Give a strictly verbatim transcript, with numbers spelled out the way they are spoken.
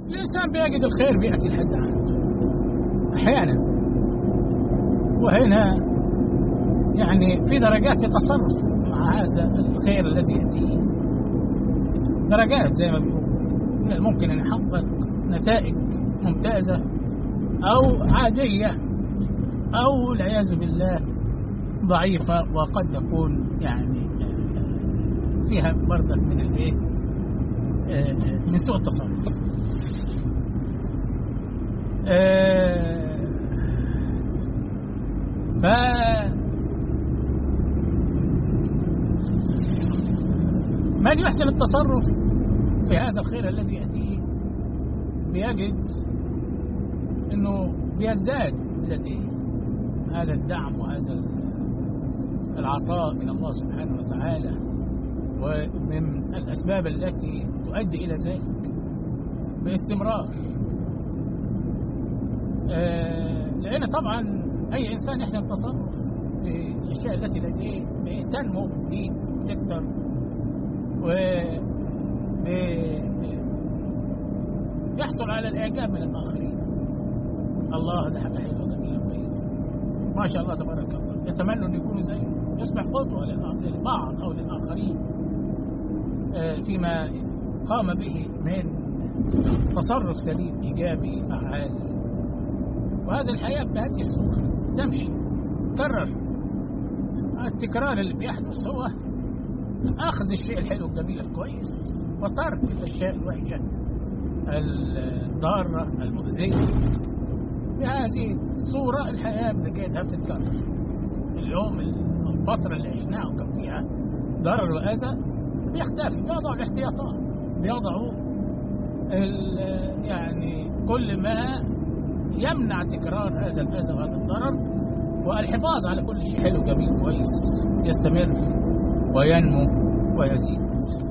الإنسان بيجد الخير بيأتي لحد عنده أحيانا، وهنا يعني في درجات التصرف مع هذا الخير الذي يأتيه، درجات زي ما بيقول، من الممكن أن يحقق نتائج ممتازة أو عادية أو والعياذ بالله ضعيفة، وقد تكون يعني فيها برضك من الايه من سوء التصرف. ف من يحسن التصرف في هذا الخير الذي يأتيه بيجد انه بيزداد لديه هذا الدعم وهذا العطاء من الله سبحانه وتعالى، ومن الأسباب التي تؤدي إلى ذلك باستمرار. آه لأن طبعا أي إنسان يحسن التصرف في الأشياء التي لديه تنمو وتزيد وتكتر، و يحصل على الإعجاب من الآخرين. الله ده حاجة حلوة جميلة كويسة ما شاء الله تبارك الله، يتمنوا أن يكونوا زيه، يصبح قدوة للبعض أو للآخرين فيما قام به من تصرف سليم إيجابي فعال. وهذه الحياة بهذه الصورة تمشي تكرر. التكرار اللي بيحدث هو أخذ الشيء الحلو الجميل الكويس وترك الأشياء الوحشة الضارة المؤذية. بهذه الصورة الحياة بنجدها بتتكرر. اليوم الفترة اللي عشناها وكان فيها ضرر وأذى بيختفي، بيضعوا الاحتياطات، بيضعوا يعني كل ما يمنع تكرار هذا الأذى وهذا الضرر، والحفاظ على كل شيء حلو جميل كويس يستمر وينمو ويزيد.